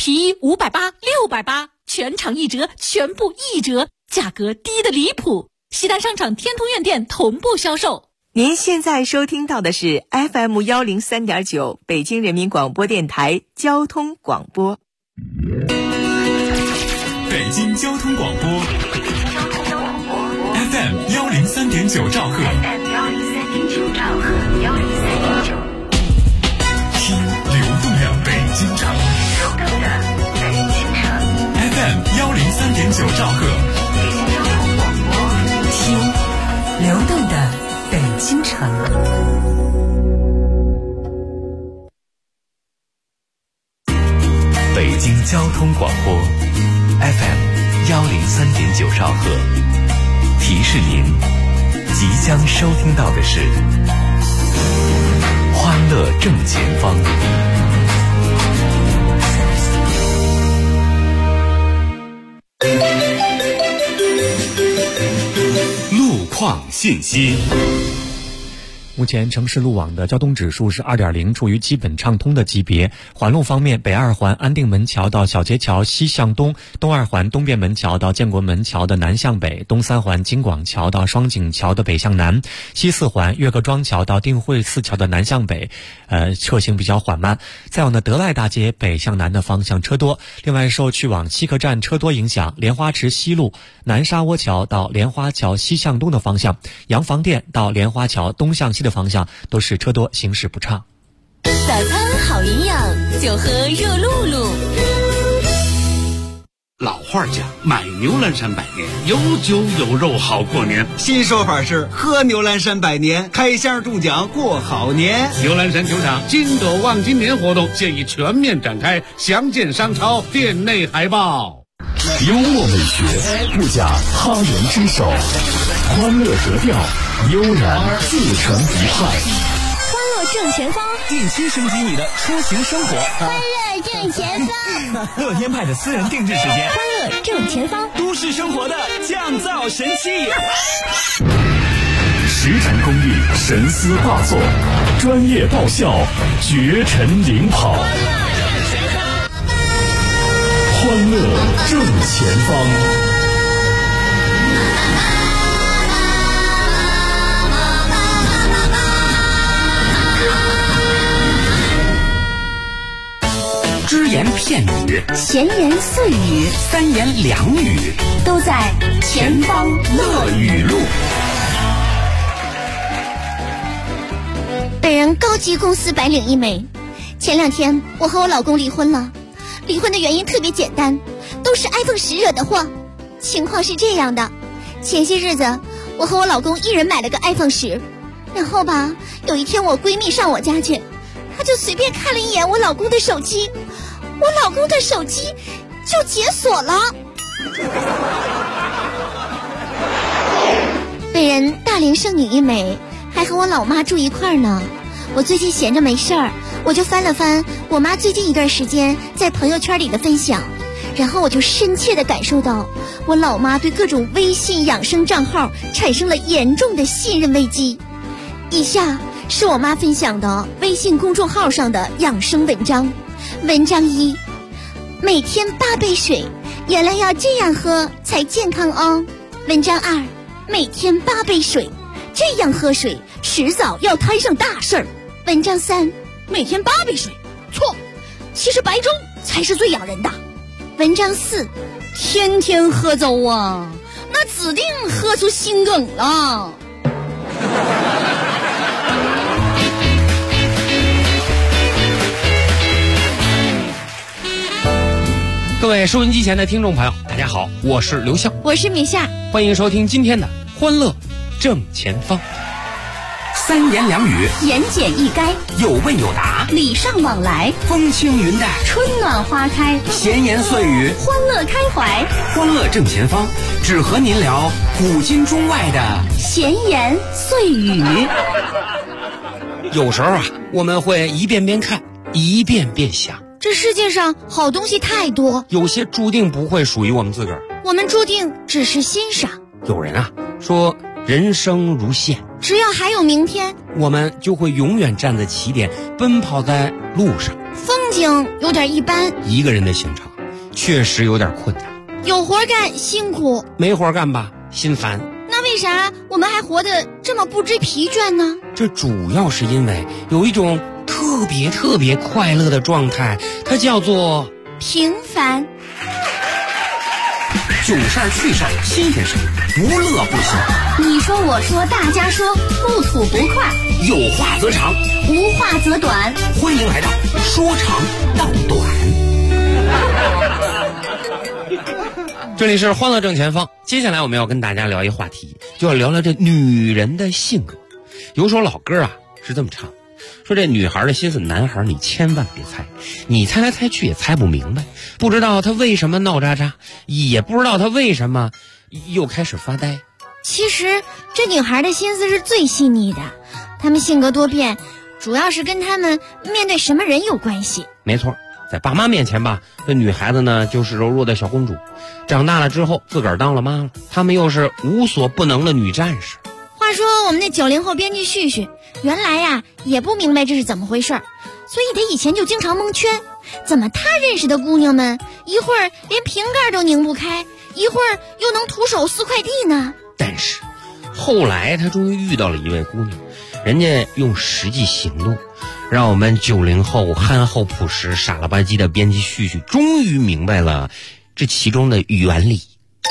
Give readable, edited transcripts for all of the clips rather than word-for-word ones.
皮衣580、680，全场一折，全部一折，价格低得离谱。西单商场天通苑店同步销售。 您现在收听到的是 FM 103.9北京人民广播电台交通广播。 北京交通广播 FM 103.9兆赫，听流动的北京城，FM 103.9兆赫， 听流动的北京城。 北京交通广播 FM 103.9兆赫，提示您即将收听到的是欢乐正前方。路况信息。 目前城市路网的交通指数是 2.0， 处于基本畅通的级别。环路方面，北二环安定门桥到小街桥西向东，东二环东便门桥到建国门桥的南向北，东三环京广桥到双井桥的北向南，西四环岳各庄桥到定慧寺桥的南向北，车行比较缓慢。再有呢，德赖大街北向南的方向车多。另外，受去往西客站车多影响，莲花池西路南沙窝桥到莲花桥西向东的方向，洋房店到莲花桥东向西的方向都是车多，行驶不畅。 早餐好营养，就喝热露露。 老话讲，买牛栏山百年，有酒有肉好过年。 新说法是喝牛栏山百年，开箱中奖过好年。 牛栏山球场金斗望今年活动现已全面展开，详见商超店内海报。 幽默美学，不假他人之手，欢乐格调，悠然自成一派。 欢乐正前方， 定期升级你的出行生活。 欢乐正前方， 乐天派的私人定制时间。 欢乐正前方， 都市生活的降噪神器。 实诚公益，神思大作，专业爆笑，绝尘领跑。欢乐正前方。 只言片语， 闲言碎语， 三言两语， 都在前方乐语录。 本人高级公司白领一枚。前2天我和我老公离婚了，离婚的原因特别简单，都是 iPhone 10惹的祸。情况是这样的，前些日子我和我老公一人买了个 iPhone 10，然后吧，有一天我闺蜜上我家去，她就随便看了一眼我老公的手机，我老公的手机就解锁了。本人大龄剩女一枚，还和我老妈住一块儿呢。我最近闲着没事儿，我就翻了翻我妈最近一段时间在朋友圈里的分享，然后我就深切地感受到我老妈对各种微信养生账号产生了严重的信任危机。以下是我妈分享的微信公众号上的养生文章。文章1：每天8杯水，原来要这样喝才健康哦。文章2：每天8杯水，这样喝水迟早要摊上大事儿。文章3：每天8杯水，错，其实白粥才是最养人的。文章4：天天喝粥啊，那指定喝出心梗了。 各位收音机前的听众朋友，大家好，我是刘笑， 我是米夏， 欢迎收听今天的欢乐正前方。三言两语， 言简意赅， 有问有答， 礼尚往来， 风轻云淡， 春暖花开， 闲言碎语， 欢乐开怀。 欢乐正前方，只和您聊古今中外的闲言碎语。 有时候啊，我们会一遍遍看，一遍遍想， 这世界上好东西太多， 有些注定不会属于我们自个儿， 我们注定只是欣赏。 有人啊说人生如线， 只要还有明天， 我们就会永远站在起点，奔跑在路上， 风景有点一般， 一个人的行程确实有点困难。 有活干辛苦， 没活干吧心烦。 那为啥我们还活得这么不知疲倦呢？ 这主要是因为有一种特别快乐的状态，它叫做平凡。 囧事儿趣事儿新鲜事儿，不乐不行。 你说我说大家说，不吐不快， 有话则长， 无话则短。 欢迎来到说长道短。 这里是欢乐正前方，接下来我们要跟大家聊一话题，就要聊聊这女人的性格。有首老歌啊是这么唱，说这女孩的心思，男孩你千万别猜，你猜来猜去也猜不明白，不知道她为什么闹喳喳，也不知道她为什么又开始发呆。 其实这女孩的心思是最细腻的，她们性格多变，主要是跟她们面对什么人有关系。 没错，在爸妈面前吧，这女孩子呢就是柔弱的小公主，长大了之后自个儿当了妈了，她们又是无所不能的女战士。 话说我们那90后编辑旭旭，原来呀也不明白这是怎么回事，所以他以前就经常蒙圈，怎么他认识的姑娘们一会儿连瓶盖都拧不开，一会儿又能徒手撕快递呢？ 但是后来他终于遇到了一位姑娘，人家用实际行动让我们90后憨厚朴实傻了吧唧的编辑旭旭终于明白了这其中的原理。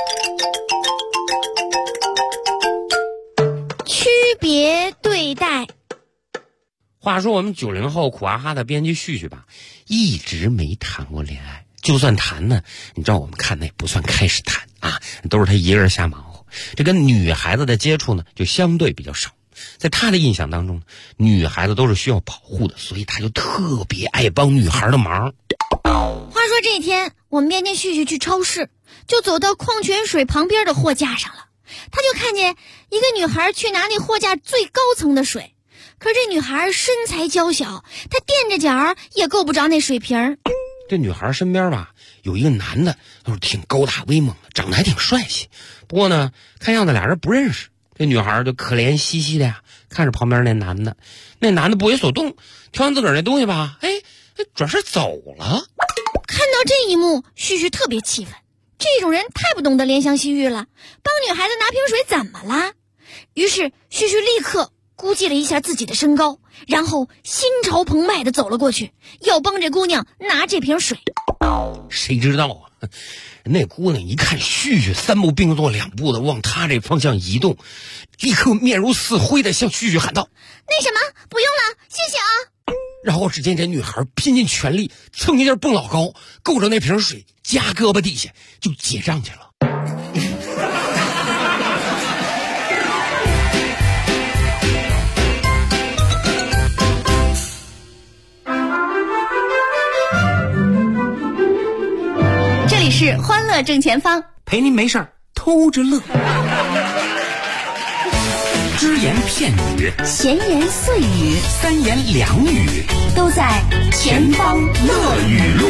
区别对待。 话说我们90后苦哈哈的编辑旭旭吧，一直没谈过恋爱，就算谈呢，你知道我们看那也不算开始谈啊，都是他一个人瞎忙活。这跟女孩子的接触呢就相对比较少，在他的印象当中，女孩子都是需要保护的，所以他就特别爱帮女孩的忙。 话说这天我们编辑旭旭去超市，就走到矿泉水旁边的货架上了，他就看见一个女孩去拿那货架最高层的水，可是这女孩身材娇小，她垫着脚也够不着那水瓶。 这女孩身边吧有一个男的，就是挺高大威猛的，长得还挺帅气，不过呢看样子俩人不认识。这女孩就可怜兮兮的呀，看着旁边那男的，那男的不为所动，挑完自个儿那东西吧，转身走了。 看到这一幕，旭旭特别气愤，这种人太不懂得怜香惜玉了，帮女孩子拿瓶水怎么了？于是旭旭立刻估计了一下自己的身高，然后心潮澎湃地走了过去，要帮这姑娘拿这瓶水。 谁知道啊，那姑娘一看旭旭3步并作2步的往她这方向移动，立刻面如死灰的向旭旭喊道： 那什么，不用了，谢谢啊。 然后只见这女孩拼尽全力蹭一下蹦老高，够着那瓶水夹胳膊底下就结账去了。 这里是欢乐正前方， 陪您没事儿偷着乐。只言片语， 闲言碎语 3言2语， 都在前方乐语录。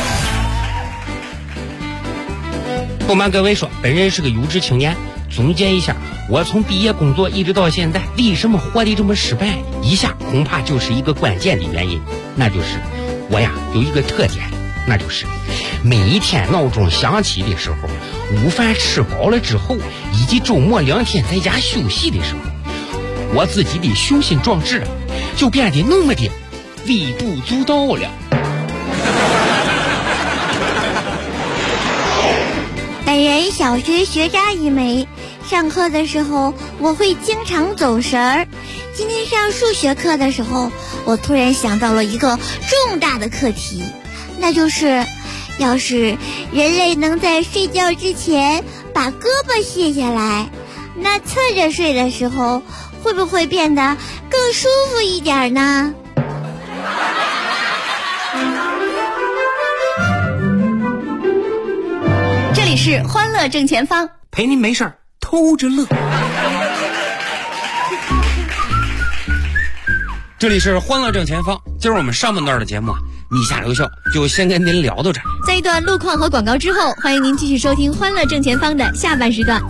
不瞒各位说，本人是个优质青年，总结一下，我从毕业工作一直到现在，为什么活得这么失败？以下恐怕就是一个关键的原因，那就是我呀有一个特点，那就是每一天闹钟响起的时候，午饭吃饱了之后，以及周末2天在家休息的时候，我自己的雄心壮志就变得那么的微不足道了。 本人小学学渣一枚，上课的时候我会经常走神儿。今天上数学课的时候，我突然想到了一个重大的课题，那就是要是人类能在睡觉之前把胳膊卸下来，那侧着睡的时候会不会变得更舒服一点呢？ 这里是欢乐正前方， 陪您没事儿偷着乐。 这里是欢乐正前方，今儿我们上半段的节目你下留笑就先跟您聊到这儿。 在一段路况和广告之后，欢迎您继续收听欢乐正前方的下半时段。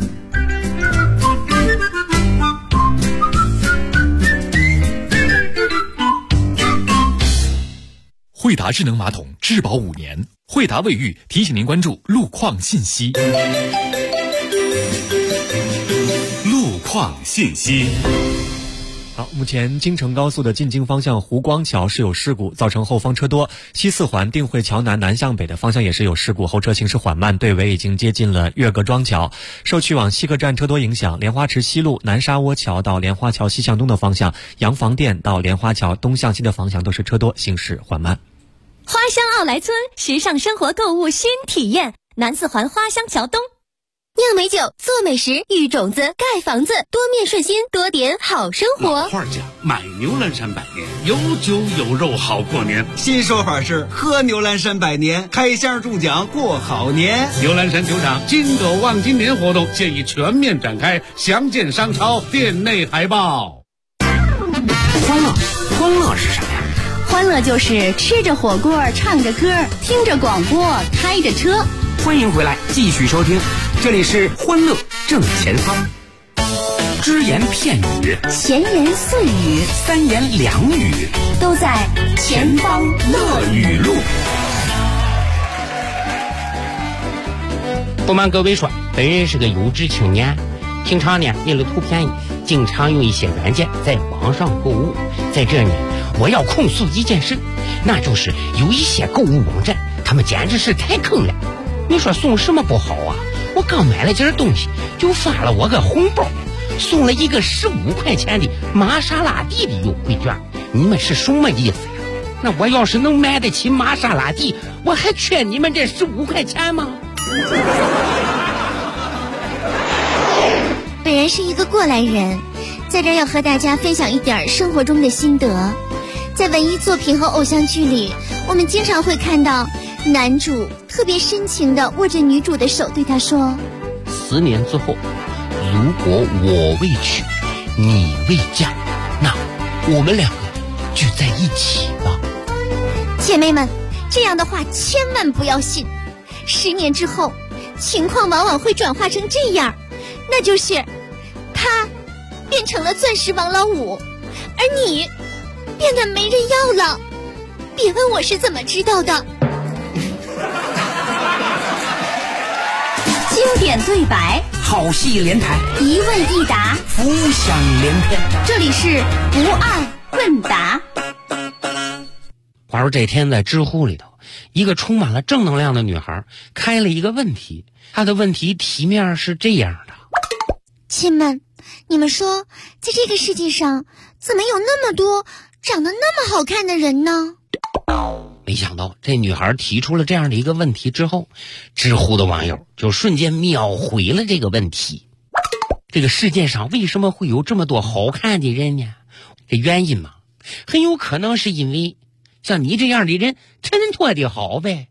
惠达智能马桶质保5年。惠达卫浴提醒您关注路况信息。 路况信息。 好，目前京承高速的进京方向湖光桥是有事故，造成后方车多；西四环定慧桥南南向北的方向也是有事故，后车行驶缓慢，队尾已经接近了岳各庄桥。受去往西客站车多影响，莲花池西路南沙窝桥到莲花桥西向东的方向，洋房店到莲花桥东向西的方向都是车多，行驶缓慢。 花乡奥莱村，时尚生活购物新体验，南四环花乡桥东。 酿美酒，做美食，育种子，盖房子，多面顺心，多点好生活。 老话讲，买牛栏山百年，有酒有肉好过年。 新说法是喝牛栏山百年，开箱中奖过好年。 牛栏山酒厂金斗望今年活动现已全面展开，详见商超店内海报。 欢乐是啥呀？ 欢乐就是吃着火锅，唱着歌，听着广播，开着车。 欢迎回来，继续收听，这里是欢乐正前方。只言片语， 闲言碎语， 三言两语， 都在前方乐语录。 不瞒各位说，本人是个优质青年，平常呢为了图便宜，经常用一些软件在网上购物。在这呢，我要控诉一件事，那就是有一些购物网站，他们简直是太坑了。你说送什么不好啊？我刚买了件东西，就发了我个红包，送了一个15块钱的玛莎拉蒂的优惠券。你们是什么意思呀？那我要是能买得起玛莎拉蒂，我还缺你们这15块钱吗？ 本人是一个过来人，在这儿要和大家分享一点生活中的心得。在文艺作品和偶像剧里，我们经常会看到男主特别深情地握着女主的手，对她说 ：“4年之后，如果我未娶，你未嫁，那我们两个就在一起吧。” 姐妹们，这样的话千万不要信。10年之后，情况往往会转化成这样，那就是他变成了钻石王老五，而你变得没人要了。别问我是怎么知道的。 经典对白， 好戏连台， 一问一答， 浮想联翩。 这里是不二问答。 话说这天在知乎里头，一个充满了正能量的女孩开了一个问题，她的问题题面是这样的： 亲们，你们说，在这个世界上怎么有那么多长得那么好看的人呢？ 没想到这女孩提出了这样的一个问题之后，知乎的网友就瞬间秒回了这个问题。这个世界上为什么会有这么多好看的人呢？这原因嘛，很有可能是因为像你这样的人衬托的好呗。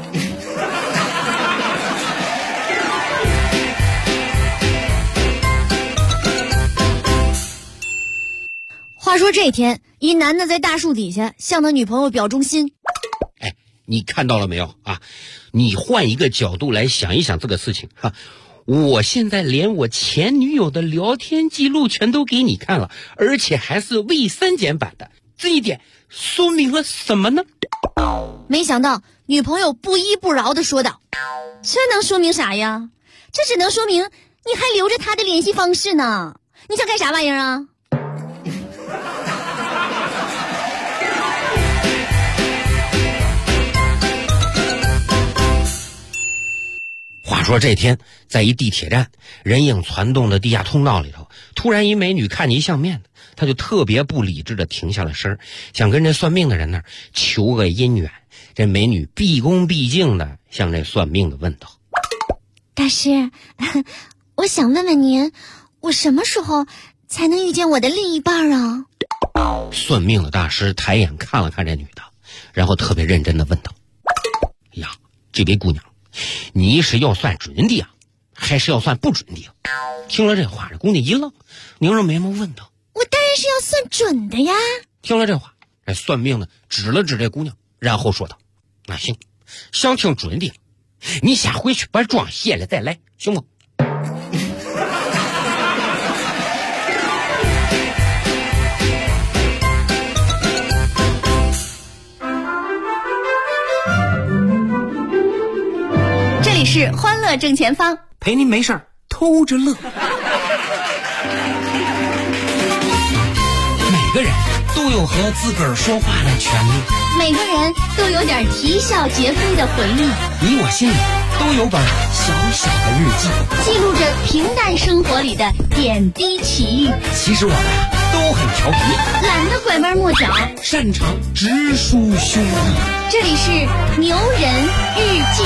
话说这天，一男的在大树底下向他女朋友表忠心。 哎，你看到了没有啊？你换一个角度来想一想这个事情啊！我现在连我前女友的聊天记录全都给你看了，而且还是未删减版的，这一点说明了什么呢？ 没想到女朋友不依不饶地说道：“这能说明啥呀？这只能说明你还留着他的联系方式呢。你想干啥玩意儿啊？” 话说这天，在一地铁站人影攒动的地下通道里头，突然一美女看见相面的，她就特别不理智的停下了身，想跟这算命的人那儿求个姻缘。这美女毕恭毕敬的向这算命的问道：“ 大师，我想问问您，我什么时候才能遇见我的另一半啊？” 算命的大师抬眼看了看这女的，然后特别认真的问道：“呀，这位姑娘，你是要算准的呀，还是要算不准的呀？”听了这话，这姑娘一愣，拧着眉毛问道：“ 我当然是要算准的呀。” 听了这话，这算命的指了指这姑娘，然后说道：“那行，想听准的，你先回去把妆卸了再来，行不？” 里是欢乐正前方， 陪您没事儿偷着乐。每个人都有和自个儿说话的权利， 每个人都有点啼笑皆非的回忆， 你我心里都有本小小的日记， 记录着平淡生活里的点滴奇遇。 其实我们都很调皮， 懒得拐弯抹角， 擅长直抒胸臆。 这里是牛人日记。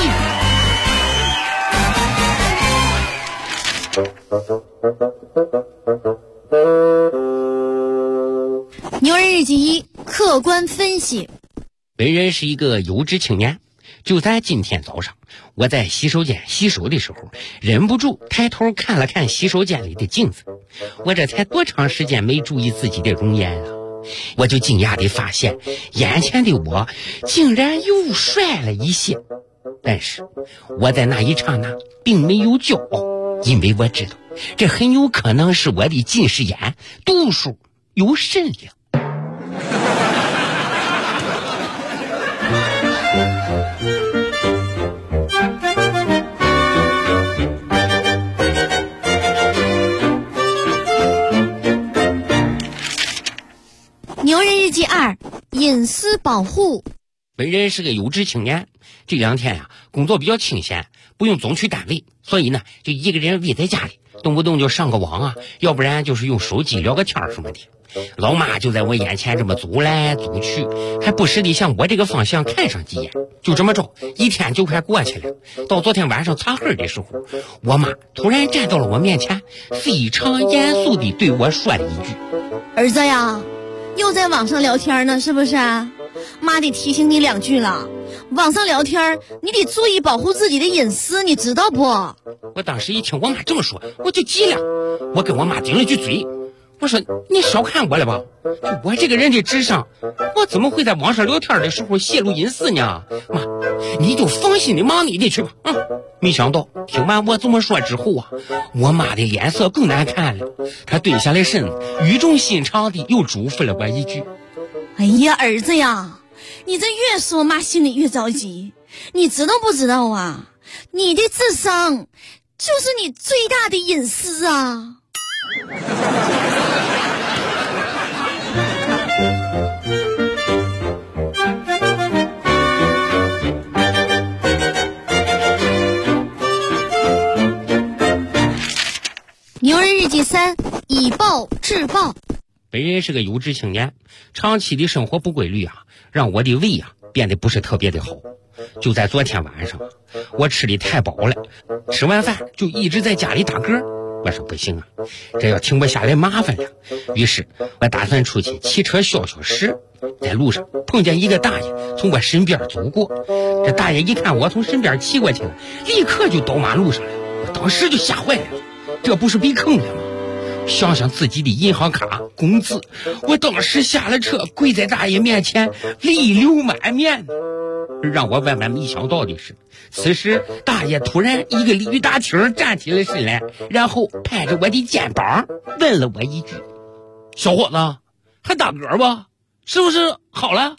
牛人日记一，客观分析。 本人是一个有志青年，就在今天早上，我在洗手间洗手的时候，忍不住抬头看了看洗手间里的镜子。我这才多长时间没注意自己的容颜啊！我就惊讶地发现，眼前的我竟然又帅了一些。但是我在那一刹那并没有骄傲，因为我知道这很有可能是我的近视眼度数有甚量。 牛人日记二，隐私保护。 本人是个有志青年，这两天呀，工作比较清闲，不用总去单位，所以呢，就一个人窝在家里，动不动就上个网啊，要不然就是用手机聊个天什么的。老妈就在我眼前这么走来走去，还不时地向我这个方向看上几眼。就这么着，一天就快过去了。到昨天晚上擦黑的时候，我妈突然站到了我面前，非常严肃地对我说了一句：“ 儿子呀，又在网上聊天呢，是不是？妈得提醒你两句了，网上聊天你得注意保护自己的隐私，你知道不？” 我当时一听我妈这么说，我就急了，我跟我妈顶了句嘴，我说：“你小看我了吧？我这个人的智商，我怎么会在网上聊天的时候泄露隐私呢？妈，你就放心的忙你的去吧。”没想到听完我这么说之后啊，我妈的脸色更难看了，她蹲下来身，语重心长的又嘱咐了我一句：“ 哎呀，儿子呀，你这越说妈心里越着急，你知道不知道啊？你的智商就是你最大的隐私啊！” 牛人日记三，以暴制暴。 本人是个有志青年，长期的生活不规律啊，让我的胃啊变得不是特别的好。就在昨天晚上，我吃的太饱了，吃完饭就一直在家里打嗝。我说不行啊，这要停不下来麻烦了。于是我打算出去骑车消消食。在路上碰见一个大爷从我身边走过，这大爷一看我从身边骑过去了，立刻就倒马路上了。我当时就吓坏了，这不是被坑了吗？想想自己的银行卡工资，我当时下了车，跪在大爷面前，泪流满面。让我万万没想到的是，此时大爷突然一个驴打挺站起了身来，然后拍着我的肩膀问了我一句：“小伙子，还打嗝吧？是不是好了？”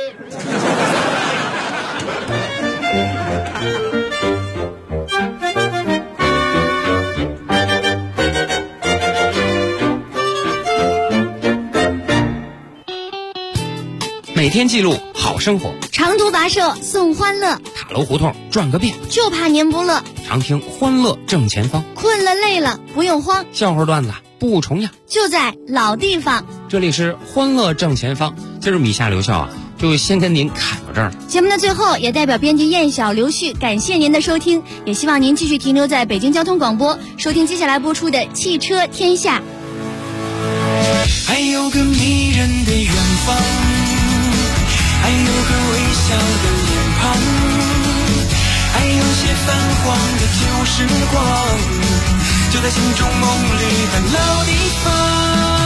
每天记录好生活， 长途跋涉送欢乐， 塔楼胡同转个遍， 就怕您不乐。 常听欢乐正前方， 困了累了不用慌， 笑话段子不重样， 就在老地方。 这里是欢乐正前方，今儿米夏刘笑啊，就先跟您侃到这儿了。 节目的最后，也代表编辑燕晓、刘旭感谢您的收听，也希望您继续停留在北京交通广播，收听接下来播出的《汽车天下》。 还有个迷人的远方，还有个微笑的脸庞，还有些泛黄的旧时光，就在心中梦里的老地方。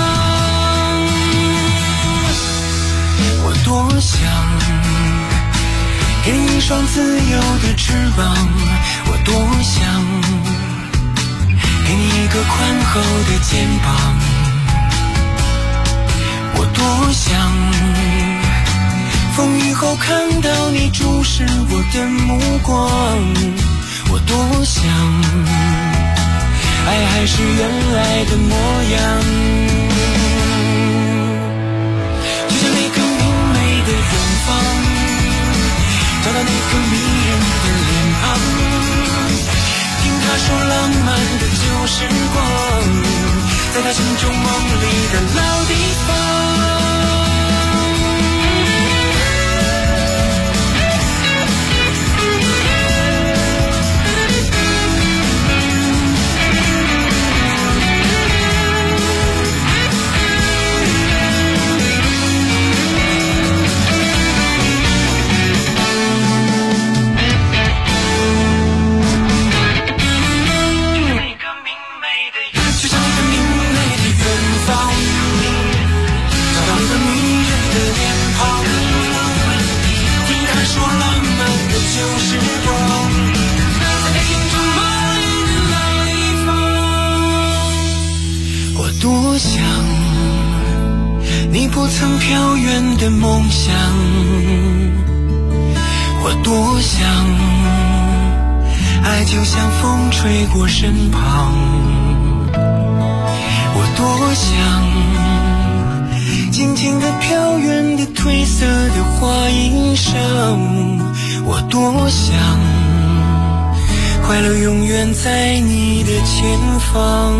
我多想给你一双自由的翅膀，我多想给你一个宽厚的肩膀，我多想风雨后看到你注视我的目光，我想爱还是原来的模样，就像那个明媚的远方，找到那个迷人的脸庞，听他说浪漫的旧时光，在他心中梦里的老地方。多想你不曾飘远的梦想，我多想爱就像风吹过身旁，我多想静静地飘远的褪色的花衣裳，我多想快乐永远在你的前方。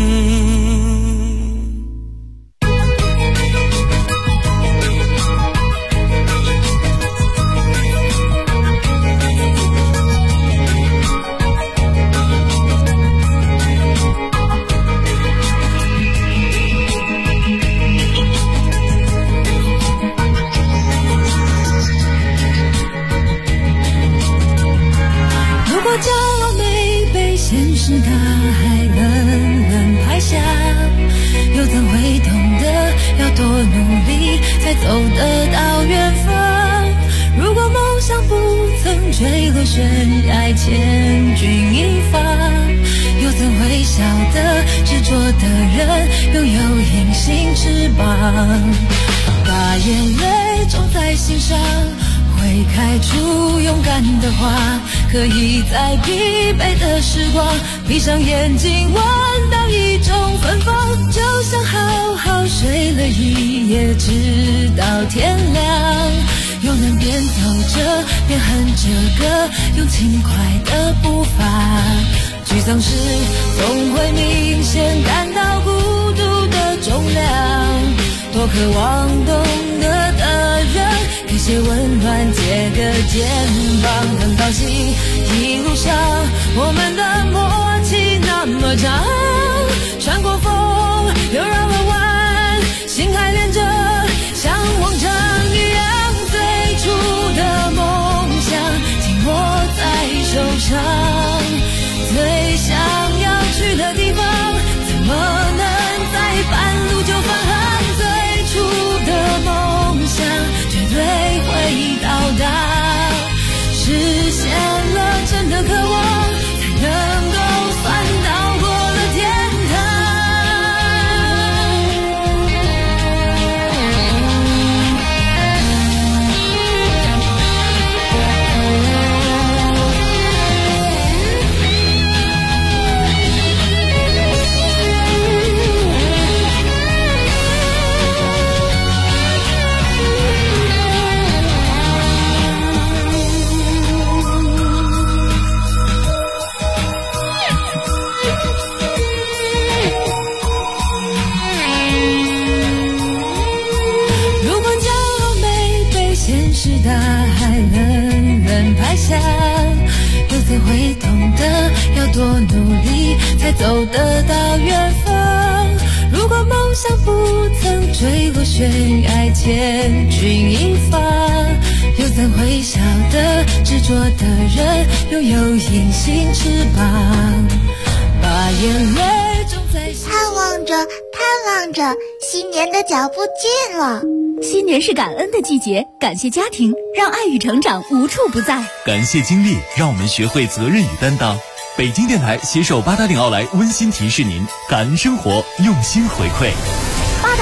走得到远方，如果梦想不曾坠落悬崖千钧一发，又怎会晓得执着的人拥有隐形翅膀，把眼泪种在心上，会开出勇敢的花，可以在疲惫的时光闭上眼睛闻到一种芬芳，就像好好睡了一夜直到天亮，又能边走着边哼着歌，用轻快的步伐，沮丧时总会明显感到孤独的重量，多渴望懂得的人给些温暖，借个肩膀，很高兴一路上我们的默契那么长，穿过风又绕了弯，心还连着像往常一样，最初的梦想紧握在手上，最想要去的地方怎么能在半路就返航，最初的梦想绝对会到达，实现了真的渴望，才能够算到过了天堂。大海冷冷拍下，又怎会懂得要多努力才走得到远方，如果梦想不曾坠落悬崖千钧一发，又怎会晓得执着的人拥有隐形翅膀，把眼泪种在心， 盼望着新年的脚步近了。 新年是感恩的季节，感谢家庭，让爱与成长无处不在； 感谢经历，让我们学会责任与担当。北京电台携手880奥莱温馨提示您：感恩生活，用心回馈。 880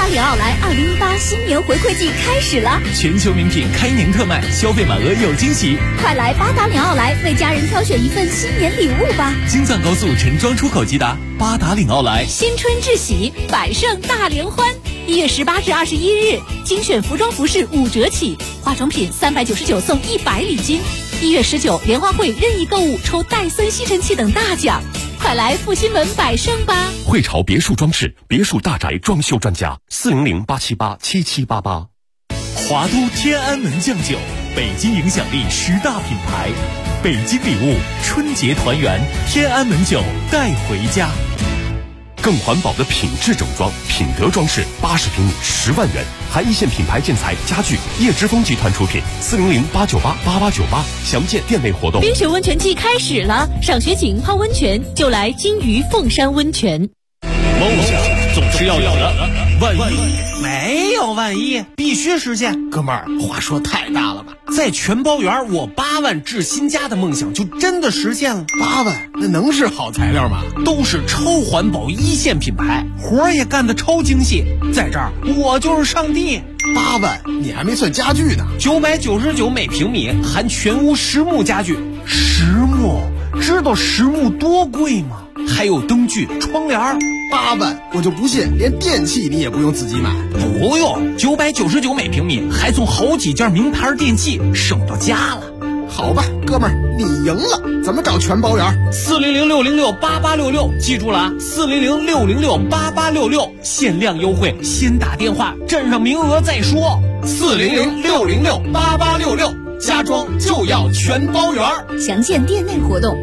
里奥莱2018新年回馈季开始了， 全球名品开年特卖，消费满额有惊喜。 快来八达岭奥莱为家人挑选一份新年礼物吧！ 京藏高速陈庄出口即达，八达岭奥莱。 新春至喜，百盛大联欢！1月18至21日，精选服装服饰5折起，化妆品399送100礼金。1月19，联欢会任意购物抽戴森吸尘器等大奖，快来复兴门百盛吧！ 汇潮别墅装饰，别墅大宅装修专家，400-878-7788。 华都天安门酱酒，北京影响力10大品牌，北京礼物，春节团圆，天安门酒带回家。 更环保的品质整装，品德装饰80平米10万元，含一线品牌建材家具，叶之峰集团出品，400-898-8898，详见店内活动。 冰雪温泉季开始了，赏雪景泡温泉就来金鱼凤山温泉。 梦想总是要有的，万一没有万一，必须实现。哥们儿，话说太大了吧？在全包园，我8万置新家的梦想就真的实现了。 8万，那能是好材料吗？ 都是超环保一线品牌，活儿也干得超精细。在这儿，我就是上帝。 8万，你还没算家具呢。 999每平米，含全屋实木家具。实木，知道实木多贵吗？还有灯具、窗帘。 8万，我就不信连电器你也不用自己买。 不用，999每平米，还送好几件名牌电器，省到家了。 好吧，哥们儿，你赢了。怎么找全包园 ？400-606-8866，记住了啊，400-606-8866，限量优惠，先打电话，占上名额再说。400-606-8866，家装就要全包园。 详见店内活动。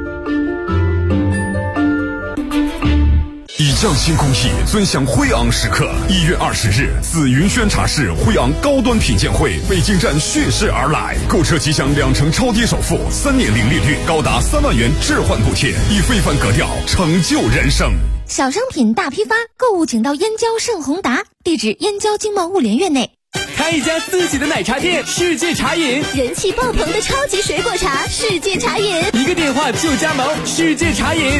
以匠心工艺，尊享辉昂时刻。1月20日，自云轩茶室辉昂高端品鉴会北京站蓄势而来，购车即享2成超低首付，3年零利率，高达3万元置换补贴，以非凡格调成就人生。 小商品大批发，购物请到燕郊盛宏达，地址燕郊经贸物联院内。 开一家自己的奶茶店，世界茶饮， 人气爆棚的超级水果茶，世界茶饮， 一个电话就加盟，世界茶饮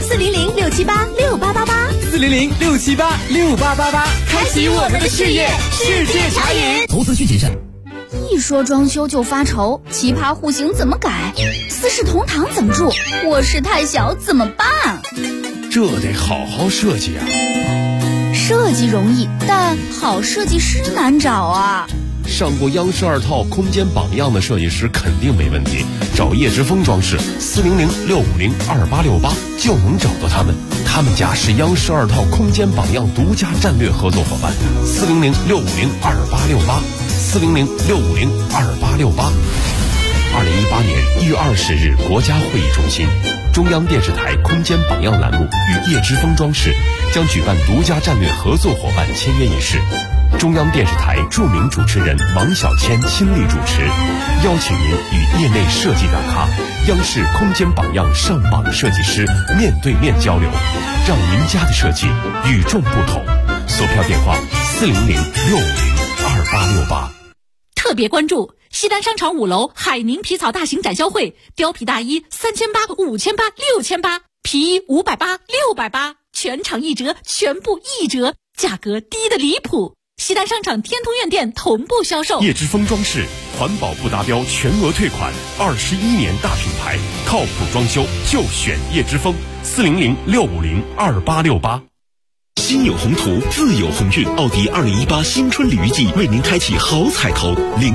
，400-678-6888，400-678-6888， 开启我们的事业，世界茶饮。 投资需谨慎。 一说装修就发愁，奇葩户型怎么改？四世同堂怎么住？卧室太小怎么办？ 这得好好设计啊。 设计容易，但好设计师难找啊。 上过央视2套空间榜样的设计师肯定没问题，找叶之峰装饰，400-650-2868就能找到他们。他们家是央视2套空间榜样独家战略合作伙伴，400-650-2868，400-650-2868。2018年1月20日，国家会议中心，中央电视台空间榜样栏目与叶之峰装饰将举办独家战略合作伙伴签约仪式。中央电视台著名主持人王小谦亲力主持，邀请您与业内设计大咖、央视空间榜样上榜设计师面对面交流，让您家的设计与众不同。索票电话400-650-2868。 特别关注西单商场5楼海宁皮草大型展销会，貂皮大衣3800、5800、6800，皮衣580、680，全场1折，全部1折，价格低的离谱。西单商场天通苑店同步销售。 叶之峰装饰，环保不达标全额退款，21年大品牌，靠谱装修就选叶之峰，400-650-2868。 心有宏图，自有鸿运。奥迪2018新春礼遇季为您开启好彩头